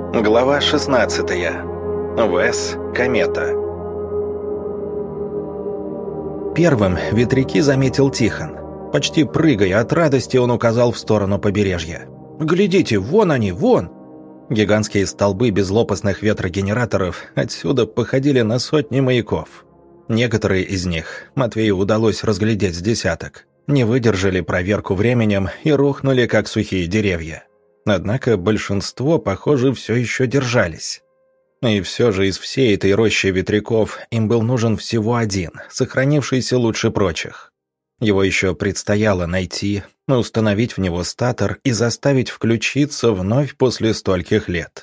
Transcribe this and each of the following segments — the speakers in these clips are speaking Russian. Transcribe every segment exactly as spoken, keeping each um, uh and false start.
Глава шестнадцатая. Вес Комета. Первым ветряки заметил Тихон. Почти прыгая от радости, он указал в сторону побережья. «Глядите, вон они, вон!» Гигантские столбы безлопастных ветрогенераторов отсюда походили на сотни маяков. Некоторые из них Матвею удалось разглядеть с десяток. Не выдержали проверку временем и рухнули, как сухие деревья. Однако большинство, похоже, все еще держались. И все же из всей этой рощи ветряков им был нужен всего один, сохранившийся лучше прочих. Его еще предстояло найти, установить в него статор и заставить включиться вновь после стольких лет.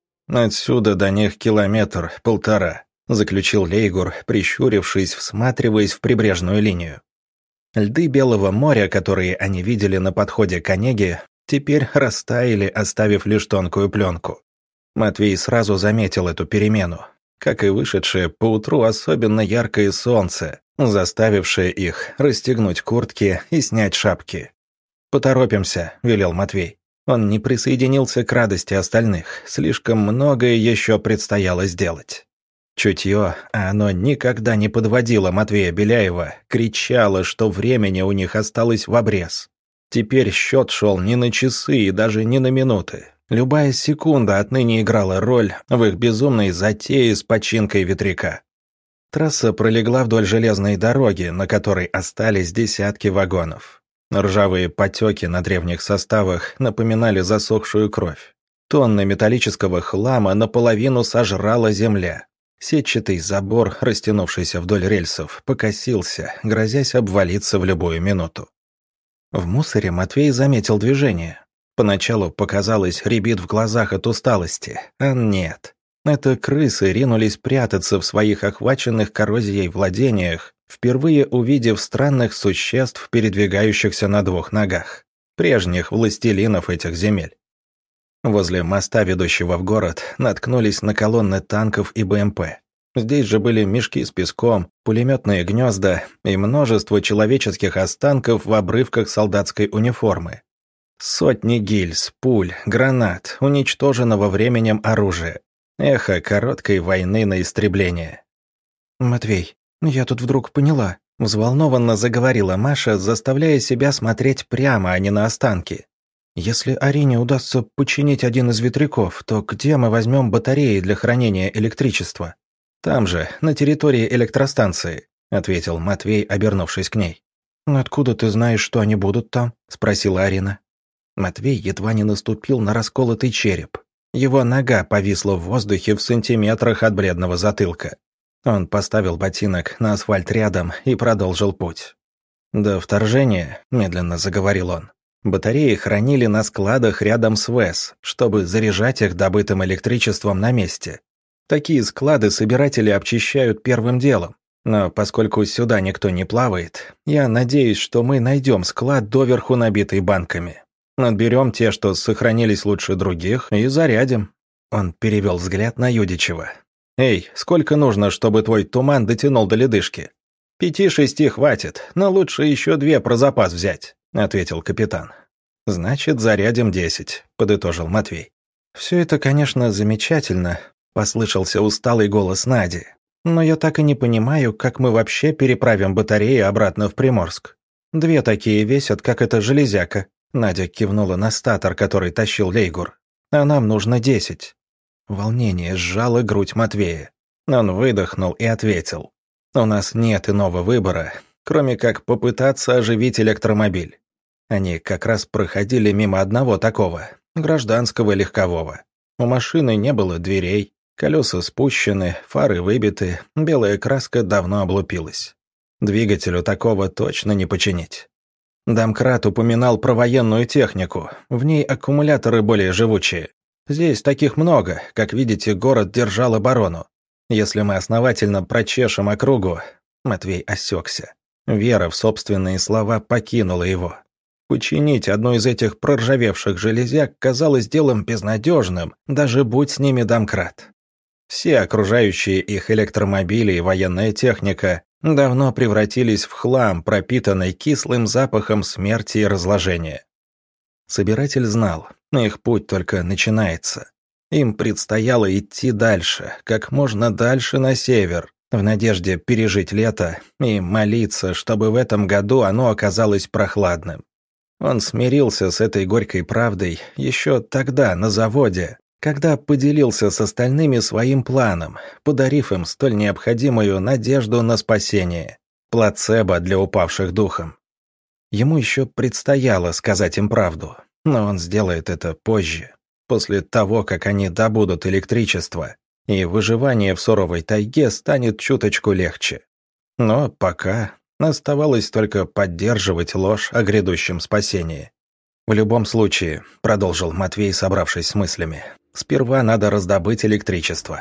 «Отсюда до них километр-полтора», — заключил Лейгур, прищурившись, всматриваясь в прибрежную линию. Льды Белого моря, которые они видели на подходе к Онеге, теперь растаяли, оставив лишь тонкую пленку. Матвей сразу заметил эту перемену, как и вышедшее поутру особенно яркое солнце, заставившее их расстегнуть куртки и снять шапки. «Поторопимся», — велел Матвей. Он не присоединился к радости остальных, слишком многое еще предстояло сделать. Чутье, а оно никогда не подводило Матвея Беляева, кричало, что времени у них осталось в обрез. Теперь счет шел не на часы и даже не на минуты. Любая секунда отныне играла роль в их безумной затее с починкой ветряка. Трасса пролегла вдоль железной дороги, на которой остались десятки вагонов. Ржавые потеки на древних составах напоминали засохшую кровь. Тонны металлического хлама наполовину сожрала земля. Сетчатый забор, растянувшийся вдоль рельсов, покосился, грозясь обвалиться в любую минуту. В мусоре Матвей заметил движение. Поначалу показалось, рябит в глазах от усталости, а нет. Это крысы ринулись прятаться в своих охваченных коррозией владениях, впервые увидев странных существ, передвигающихся на двух ногах, прежних властелинов этих земель. Возле моста, ведущего в город, наткнулись на колонны танков и БМП. Здесь же были мешки с песком, пулеметные гнезда и множество человеческих останков в обрывках солдатской униформы. Сотни гильз, пуль, гранат, уничтоженного временем оружия. Эхо короткой войны на истребление. «Матвей, я тут вдруг поняла», — взволнованно заговорила Маша, заставляя себя смотреть прямо, а не на останки. «Если Арине удастся починить один из ветряков, то где мы возьмем батареи для хранения электричества?» «Там же, на территории электростанции», — ответил Матвей, обернувшись к ней. «Откуда ты знаешь, что они будут там?» — спросила Арина. Матвей едва не наступил на расколотый череп. Его нога повисла в воздухе в сантиметрах от бледного затылка. Он поставил ботинок на асфальт рядом и продолжил путь. «До вторжения», — медленно заговорил он, — «батареи хранили на складах рядом с ВЭС, чтобы заряжать их добытым электричеством на месте. Такие склады собиратели обчищают первым делом. Но поскольку сюда никто не плавает, я надеюсь, что мы найдем склад, доверху набитый банками. Отберем те, что сохранились лучше других, и зарядим». Он перевел взгляд на Юдичева. «Эй, сколько нужно, чтобы твой туман дотянул до ледышки?» «Пяти-шести хватит, но лучше еще две про запас взять», — ответил капитан. «Значит, зарядим десять», — подытожил Матвей. «Все это, конечно, замечательно», — послышался усталый голос Нади. «Но я так и не понимаю, как мы вообще переправим батареи обратно в Приморск. Две такие весят, как эта железяка». Надя кивнула на статор, который тащил Лейгур. «А нам нужно десять». Волнение сжало грудь Матвея. Он выдохнул и ответил. «У нас нет иного выбора, кроме как попытаться оживить электромобиль». Они как раз проходили мимо одного такого, гражданского легкового. У машины не было дверей, колеса спущены, фары выбиты, белая краска давно облупилась. Двигателю такого точно не починить. Домкрат упоминал про военную технику, в ней аккумуляторы более живучие. Здесь таких много, как видите, город держал оборону. Если мы основательно прочешем округу...» Матвей осекся. Вера в собственные слова покинула его. Починить одну из этих проржавевших железяк казалось делом безнадежным, даже будь с ними домкрат. Все окружающие их электромобили и военная техника давно превратились в хлам, пропитанный кислым запахом смерти и разложения. Собиратель знал, их путь только начинается. Им предстояло идти дальше, как можно дальше на север, в надежде пережить лето и молиться, чтобы в этом году оно оказалось прохладным. Он смирился с этой горькой правдой еще тогда, на заводе, когда поделился с остальными своим планом, подарив им столь необходимую надежду на спасение, плацебо для упавших духом. Ему еще предстояло сказать им правду, но он сделает это позже, после того, как они добудут электричество, и выживание в суровой тайге станет чуточку легче. Но пока оставалось только поддерживать ложь о грядущем спасении. «В любом случае», — продолжил Матвей, собравшись с мыслями, — «сперва надо раздобыть электричество».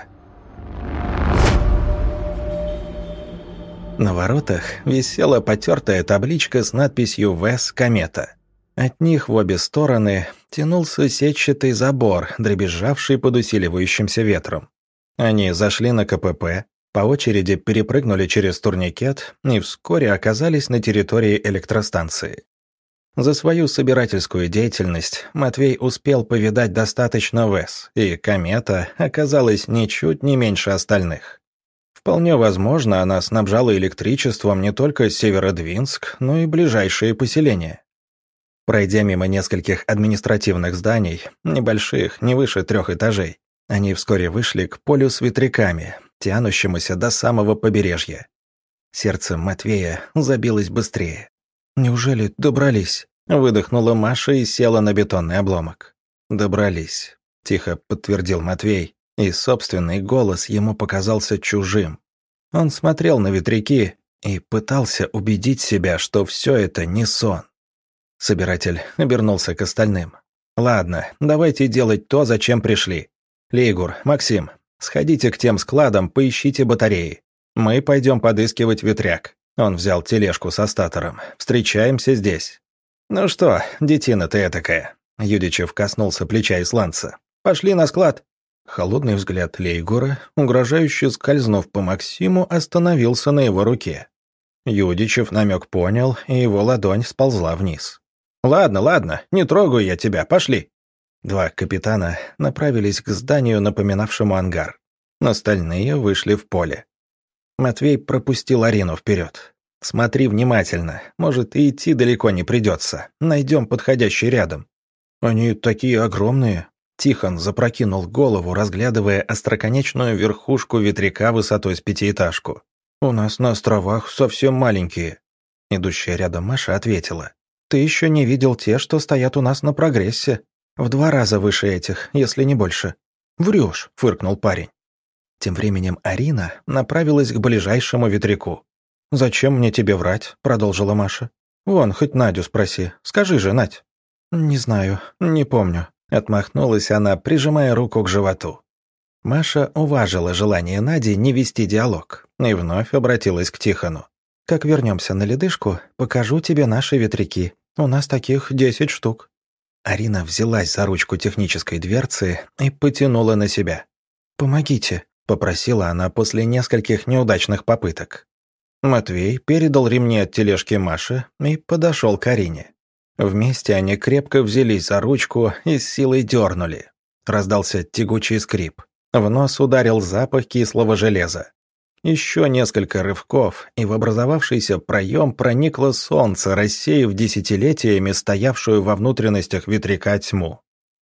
На воротах висела потертая табличка с надписью «ВЭС Комета». От них в обе стороны тянулся сетчатый забор, дребезжавший под усиливающимся ветром. Они зашли на ка пэ пэ, по очереди перепрыгнули через турникет и вскоре оказались на территории электростанции. За свою собирательскую деятельность Матвей успел повидать достаточно ВЭС, и «Комета» оказалась ничуть не меньше остальных. Вполне возможно, она снабжала электричеством не только Северодвинск, но и ближайшие поселения. Пройдя мимо нескольких административных зданий, небольших, не выше трех этажей, они вскоре вышли к полю с ветряками, тянущемуся до самого побережья. Сердце Матвея забилось быстрее. «Неужели добрались?» — выдохнула Маша и села на бетонный обломок. «Добрались», — тихо подтвердил Матвей, и собственный голос ему показался чужим. Он смотрел на ветряки и пытался убедить себя, что все это не сон. Собиратель обернулся к остальным. «Ладно, давайте делать то, зачем пришли. Лейгур, Максим, сходите к тем складам, поищите батареи. Мы пойдем подыскивать ветряк». Он взял тележку со статором. «Встречаемся здесь». «Ну что, детина ты этакая?» Юдичев коснулся плеча исландца. «Пошли на склад». Холодный взгляд Лейгура, угрожающе скользнув по Максиму, остановился на его руке. Юдичев намек понял, и его ладонь сползла вниз. «Ладно, ладно, не трогаю я тебя, пошли». Два капитана направились к зданию, напоминавшему ангар. Остальные вышли в поле. Матвей пропустил Арину вперед. «Смотри внимательно, может, и идти далеко не придется. Найдем подходящий рядом». «Они такие огромные». Тихон запрокинул голову, разглядывая остроконечную верхушку ветряка высотой с пятиэтажку. «У нас на островах совсем маленькие». Идущая рядом Маша ответила. «Ты еще не видел те, что стоят у нас на прогрессе. В два раза выше этих, если не больше». «Врешь», — фыркнул парень. Тем временем Арина направилась к ближайшему ветряку. «Зачем мне тебе врать?» — продолжила Маша. «Вон, хоть Надю спроси. Скажи же, Надь». «Не знаю, не помню», — отмахнулась она, прижимая руку к животу. Маша уважила желание Нади не вести диалог и вновь обратилась к Тихону. «Как вернемся на ледышку, покажу тебе наши ветряки. У нас таких десять штук». Арина взялась за ручку технической дверцы и потянула на себя. «Помогите», — попросила она после нескольких неудачных попыток. Матвей передал ремни от тележки Маше и подошел к Арине. Вместе они крепко взялись за ручку и с силой дернули. Раздался тягучий скрип. В нос ударил запах кислого железа. Еще несколько рывков, и в образовавшийся проем проникло солнце, рассеяв десятилетиями стоявшую во внутренностях ветряка тьму.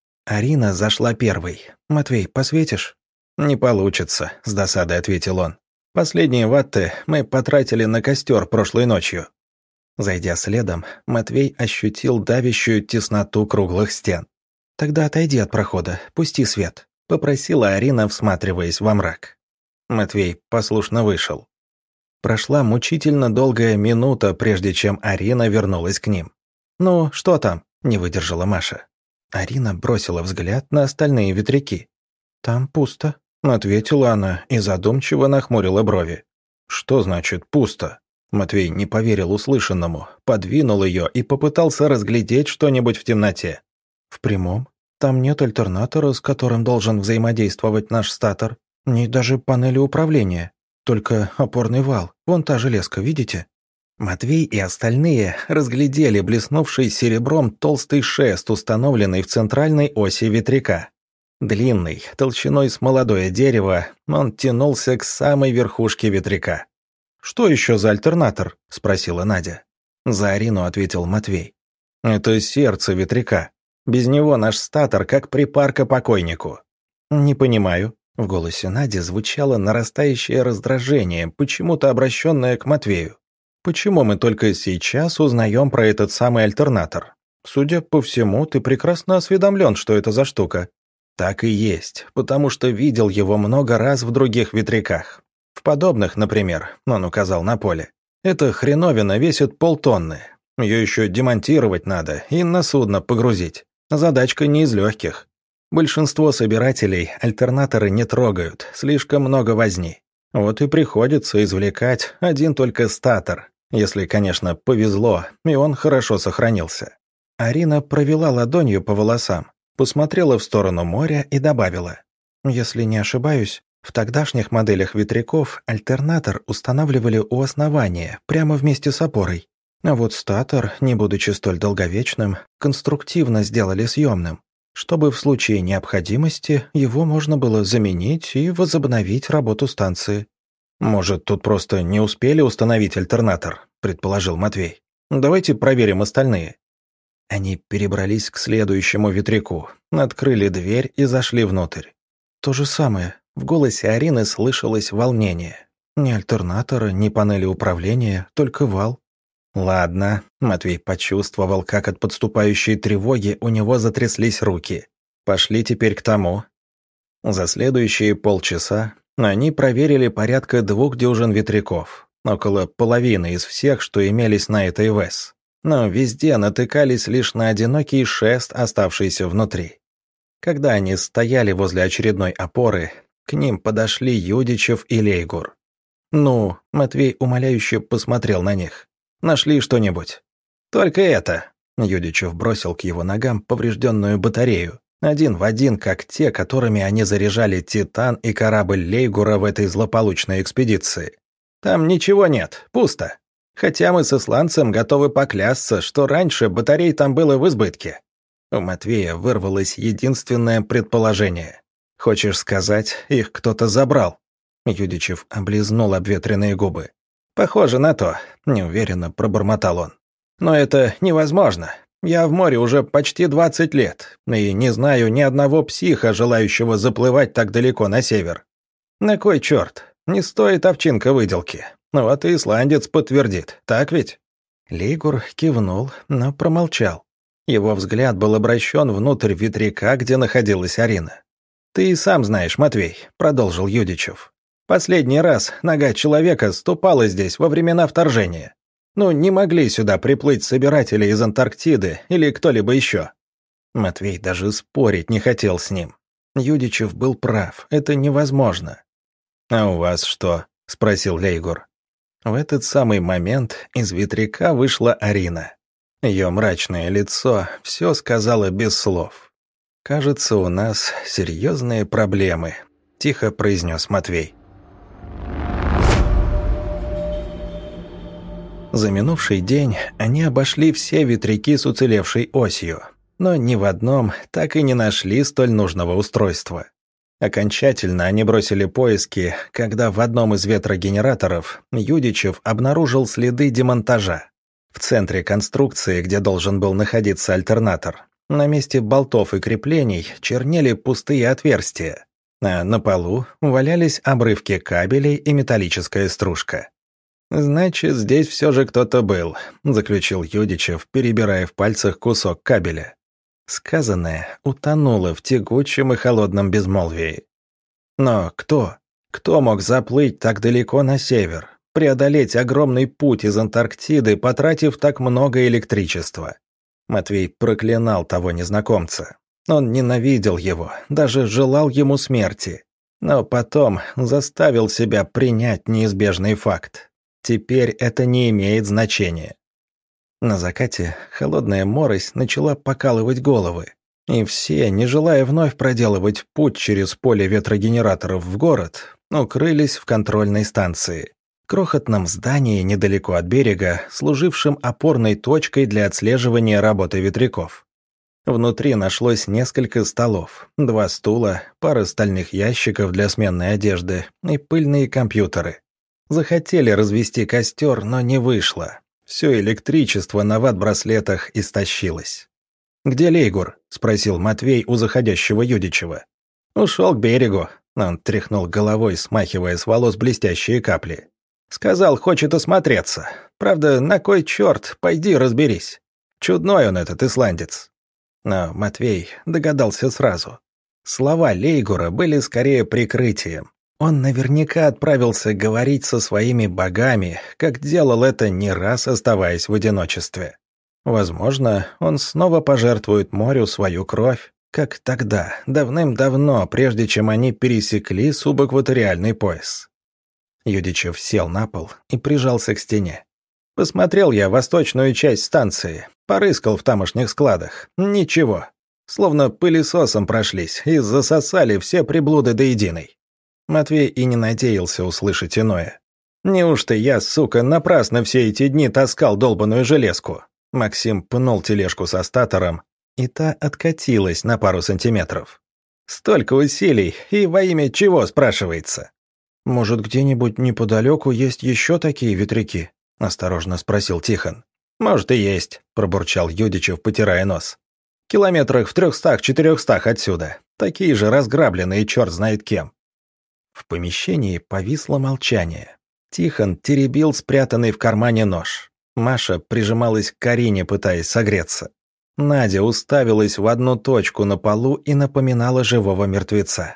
Арина зашла первой. «Матвей, посветишь?» «Не получится», — с досадой ответил он. «Последние ватты мы потратили на костер прошлой ночью». Зайдя следом, Матвей ощутил давящую тесноту круглых стен. «Тогда отойди от прохода, пусти свет», — попросила Арина, всматриваясь во мрак. Матвей послушно вышел. Прошла мучительно долгая минута, прежде чем Арина вернулась к ним. «Ну, что там?» — не выдержала Маша. Арина бросила взгляд на остальные ветряки. «Там пусто», — ответила она и задумчиво нахмурила брови. «Что значит пусто?» Матвей не поверил услышанному, подвинул ее и попытался разглядеть что-нибудь в темноте. «В прямом? Там нет альтернатора, с которым должен взаимодействовать наш статор. Нет даже панели управления. Только опорный вал. Вон та железка, видите?» Матвей и остальные разглядели блеснувший серебром толстый шест, установленный в центральной оси ветряка. Длинный, толщиной с молодое дерево, он тянулся к самой верхушке ветряка. «Что еще за альтернатор?» – спросила Надя. За Арину ответил Матвей. «Это сердце ветряка. Без него наш статор как припарка покойнику». «Не понимаю». В голосе Нади звучало нарастающее раздражение, почему-то обращенное к Матвею. «Почему мы только сейчас узнаем про этот самый альтернатор? Судя по всему, ты прекрасно осведомлен, что это за штука». «Так и есть, потому что видел его много раз в других ветряках. В подобных, например, он указал на поле. Эта хреновина весит полтонны. Ее еще демонтировать надо и на судно погрузить. Задачка не из легких. Большинство собирателей альтернаторы не трогают, слишком много возни. Вот и приходится извлекать один только статор, если, конечно, повезло, и он хорошо сохранился». Арина провела ладонью по волосам, посмотрела в сторону моря и добавила. «Если не ошибаюсь, в тогдашних моделях ветряков альтернатор устанавливали у основания, прямо вместе с опорой. А вот статор, не будучи столь долговечным, конструктивно сделали съемным, чтобы в случае необходимости его можно было заменить и возобновить работу станции». «Может, тут просто не успели установить альтернатор?» – предположил Матвей. «Давайте проверим остальные». Они перебрались к следующему ветряку, открыли дверь и зашли внутрь. То же самое. В голосе Арины слышалось волнение. Ни альтернатора, ни панели управления, только вал. «Ладно», — Матвей почувствовал, как от подступающей тревоги у него затряслись руки. «Пошли теперь к тому». За следующие полчаса они проверили порядка двух дюжин ветряков, около половины из всех, что имелись на этой ВЭС. Но везде натыкались лишь на одинокий шест, оставшийся внутри. Когда они стояли возле очередной опоры, к ним подошли Юдичев и Лейгур. «Ну», — Матвей умоляюще посмотрел на них. «Нашли что-нибудь?» «Только это», — Юдичев бросил к его ногам поврежденную батарею, один в один, как те, которыми они заряжали «Титан» и корабль Лейгура в этой злополучной экспедиции. «Там ничего нет, пусто. Хотя мы с исландцем готовы поклясться, что раньше батарей там было в избытке». У Матвея вырвалось единственное предположение. «Хочешь сказать, их кто-то забрал?» Юдичев облизнул обветренные губы. «Похоже на то», — неуверенно пробормотал он. «Но это невозможно. Я в море уже почти двадцать лет, и не знаю ни одного психа, желающего заплывать так далеко на север. На кой черт? Не стоит овчинка выделки. Вот и исландец подтвердит, так ведь?» Лейгур кивнул, но промолчал. Его взгляд был обращен внутрь ветряка, где находилась Арина. «Ты и сам знаешь, Матвей», — продолжил Юдичев. «Последний раз нога человека ступала здесь во времена вторжения. Ну, не могли сюда приплыть собиратели из Антарктиды или кто-либо еще». Матвей даже спорить не хотел с ним. Юдичев был прав, это невозможно. «А у вас что?» — спросил Лейгур. В этот самый момент из ветряка вышла Арина. Ее мрачное лицо все сказала без слов. «Кажется, у нас серьезные проблемы», — тихо произнес Матвей. За минувший день они обошли все ветряки с уцелевшей осью, но ни в одном так и не нашли столь нужного устройства. Окончательно они бросили поиски, когда в одном из ветрогенераторов Юдичев обнаружил следы демонтажа. В центре конструкции, где должен был находиться альтернатор, на месте болтов и креплений чернели пустые отверстия, а на полу валялись обрывки кабелей и металлическая стружка. «Значит, здесь все же кто-то был», — заключил Юдичев, перебирая в пальцах кусок кабеля. Сказанное утонуло в тягучем и холодном безмолвии. Но кто? Кто мог заплыть так далеко на север, преодолеть огромный путь из Антарктиды, потратив так много электричества? Матвей проклинал того незнакомца. Он ненавидел его, даже желал ему смерти. Но потом заставил себя принять неизбежный факт. Теперь это не имеет значения. На закате холодная морось начала покалывать головы, и все, не желая вновь проделывать путь через поле ветрогенераторов в город, укрылись в контрольной станции, крохотном здании недалеко от берега, служившем опорной точкой для отслеживания работы ветряков. Внутри нашлось несколько столов, два стула, пара стальных ящиков для сменной одежды и пыльные компьютеры. Захотели развести костер, но не вышло. Все электричество на ват-браслетах истощилось. «Где Лейгур?» — спросил Матвей у заходящего Юдичева. «Ушел к берегу», — он тряхнул головой, смахивая с волос блестящие капли. «Сказал, хочет осмотреться. Правда, на кой черт, пойди разберись. Чудной он этот исландец». Но Матвей догадался сразу. Слова Лейгура были скорее прикрытием. Он наверняка отправился говорить со своими богами, как делал это не раз, оставаясь в одиночестве. Возможно, он снова пожертвует морю свою кровь, как тогда, давным-давно, прежде чем они пересекли субэкваториальный пояс. Юдичев сел на пол и прижался к стене. Посмотрел я восточную часть станции, порыскал в тамошних складах. Ничего. Словно пылесосом прошлись и засосали все приблуды до единой. Матвей и не надеялся услышать иное. «Неужто я, сука, напрасно все эти дни таскал долбаную железку?» Максим пнул тележку со статором, и та откатилась на пару сантиметров. «Столько усилий, и во имя чего, спрашивается?» «Может, где-нибудь неподалеку есть еще такие ветряки?» — осторожно спросил Тихон. «Может, и есть», — пробурчал Юдичев, потирая нос. «Километрах в трехстах-четырехстах отсюда. Такие же разграбленные, черт знает кем». В помещении повисло молчание. Тихон теребил спрятанный в кармане нож. Маша прижималась к Карине, пытаясь согреться. Надя уставилась в одну точку на полу и напоминала живого мертвеца.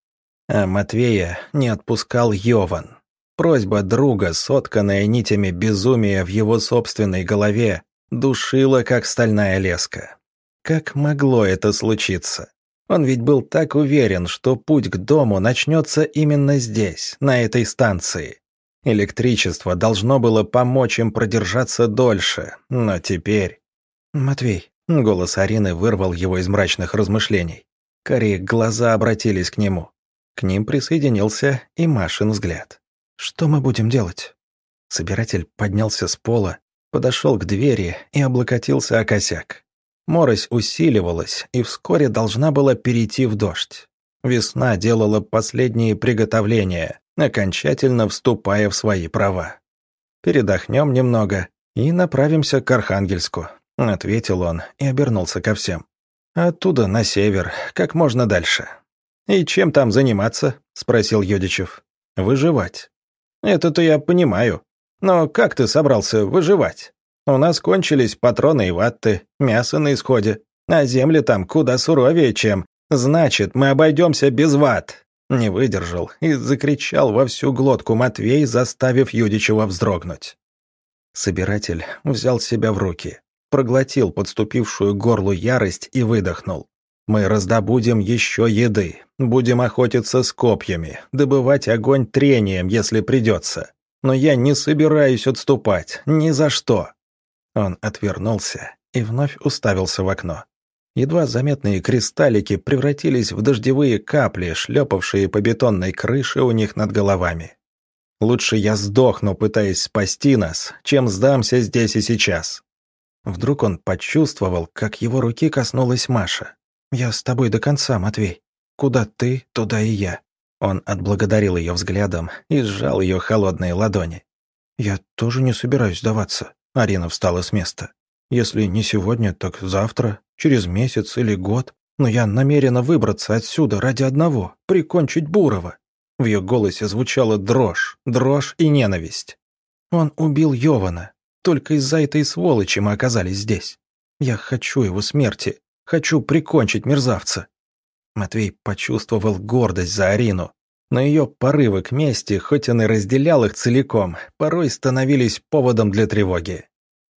А Матвея не отпускал Йован. Просьба друга, сотканная нитями безумия в его собственной голове, душила, как стальная леска. Как могло это случиться? Он ведь был так уверен, что путь к дому начнется именно здесь, на этой станции. Электричество должно было помочь им продержаться дольше, но теперь... «Матвей», — голос Арины вырвал его из мрачных размышлений. Карие глаза обратились к нему. К ним присоединился и Машин взгляд. «Что мы будем делать?» Собиратель поднялся с пола, подошел к двери и облокотился о косяк. Морось усиливалась и вскоре должна была перейти в дождь. Весна делала последние приготовления, окончательно вступая в свои права. «Передохнем немного и направимся к Архангельску», — ответил он и обернулся ко всем. «Оттуда на север, как можно дальше». «И чем там заниматься?» — спросил Юдичев. «Выживать». «Это-то я понимаю. Но как ты собрался выживать? У нас кончились патроны и ватты, мясо на исходе, а земли там куда суровее, чем... Значит, мы обойдемся без ватт!» Не выдержал и закричал во всю глотку Матвей, заставив Юдичева вздрогнуть. Собиратель взял себя в руки, проглотил подступившую к горлу ярость и выдохнул. «Мы раздобудем еще еды, будем охотиться с копьями, добывать огонь трением, если придется. Но я не собираюсь отступать, ни за что!» Он отвернулся и вновь уставился в окно. Едва заметные кристаллики превратились в дождевые капли, шлепавшие по бетонной крыше у них над головами. «Лучше я сдохну, пытаясь спасти нас, чем сдамся здесь и сейчас». Вдруг он почувствовал, как его руки коснулась Маша. «Я с тобой до конца, Матвей. Куда ты, туда и я». Он отблагодарил ее взглядом и сжал ее холодные ладони. «Я тоже не собираюсь сдаваться». Арина встала с места. «Если не сегодня, так завтра, через месяц или год. Но я намерена выбраться отсюда ради одного — прикончить Бурова». В ее голосе звучала дрожь, дрожь и ненависть. «Он убил Йована. Только из-за этой сволочи мы оказались здесь. Я хочу его смерти, хочу прикончить мерзавца». Матвей почувствовал гордость за Арину. Но ее порывы к мести, хоть он и разделял их целиком, порой становились поводом для тревоги.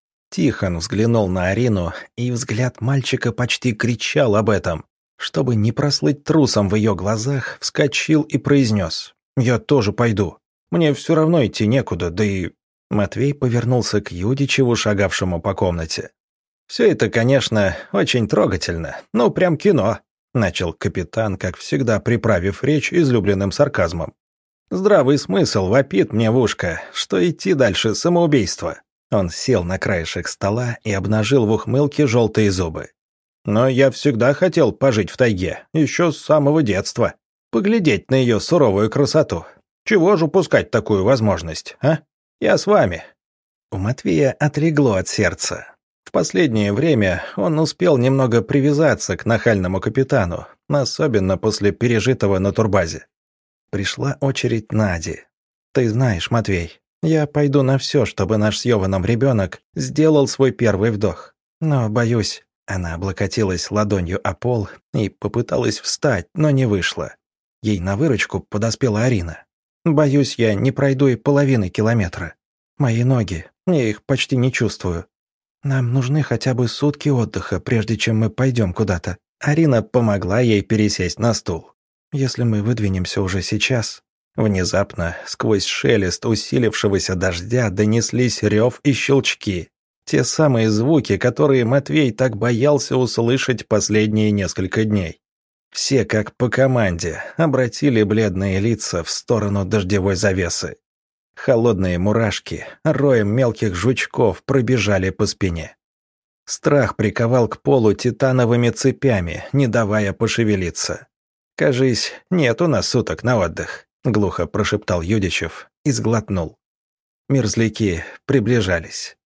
Тихон взглянул на Арину, и взгляд мальчика почти кричал об этом. Чтобы не прослыть трусом в ее глазах, вскочил и произнес: «Я тоже пойду. Мне все равно идти некуда, да и...» Матвей повернулся к Юдичеву, шагавшему по комнате. «Все это, конечно, очень трогательно, ну, прям кино», — начал капитан, как всегда приправив речь излюбленным сарказмом. «Здравый смысл вопит мне в ушко, что идти дальше самоубийство». Он сел на краешек стола и обнажил в ухмылке желтые зубы. Но я всегда хотел пожить в тайге, еще с самого детства. Поглядеть на ее суровую красоту. Чего же упускать такую возможность, а? Я с вами». У Матвея отлегло от сердца. В последнее время он успел немного привязаться к нахальному капитану, особенно после пережитого на турбазе. Пришла очередь Нади. «Ты знаешь, Матвей, я пойду на все, чтобы наш с Йованом ребенок сделал свой первый вдох. Но, боюсь...» Она облокотилась ладонью о пол и попыталась встать, но не вышло. Ей на выручку подоспела Арина. «Боюсь, я не пройду и половины километра. Мои ноги, я их почти не чувствую. Нам нужны хотя бы сутки отдыха, прежде чем мы пойдем куда-то». Арина помогла ей пересесть на стул. «Если мы выдвинемся уже сейчас...» Внезапно, сквозь шелест усилившегося дождя, донеслись рев и щелчки. Те самые звуки, которые Матвей так боялся услышать последние несколько дней. Все, как по команде, обратили бледные лица в сторону дождевой завесы. Холодные мурашки, роем мелких жучков пробежали по спине. Страх приковал к полу титановыми цепями, не давая пошевелиться. «Кажись, нет у нас суток на отдых», — глухо прошептал Юдичев и сглотнул. Мерзляки приближались.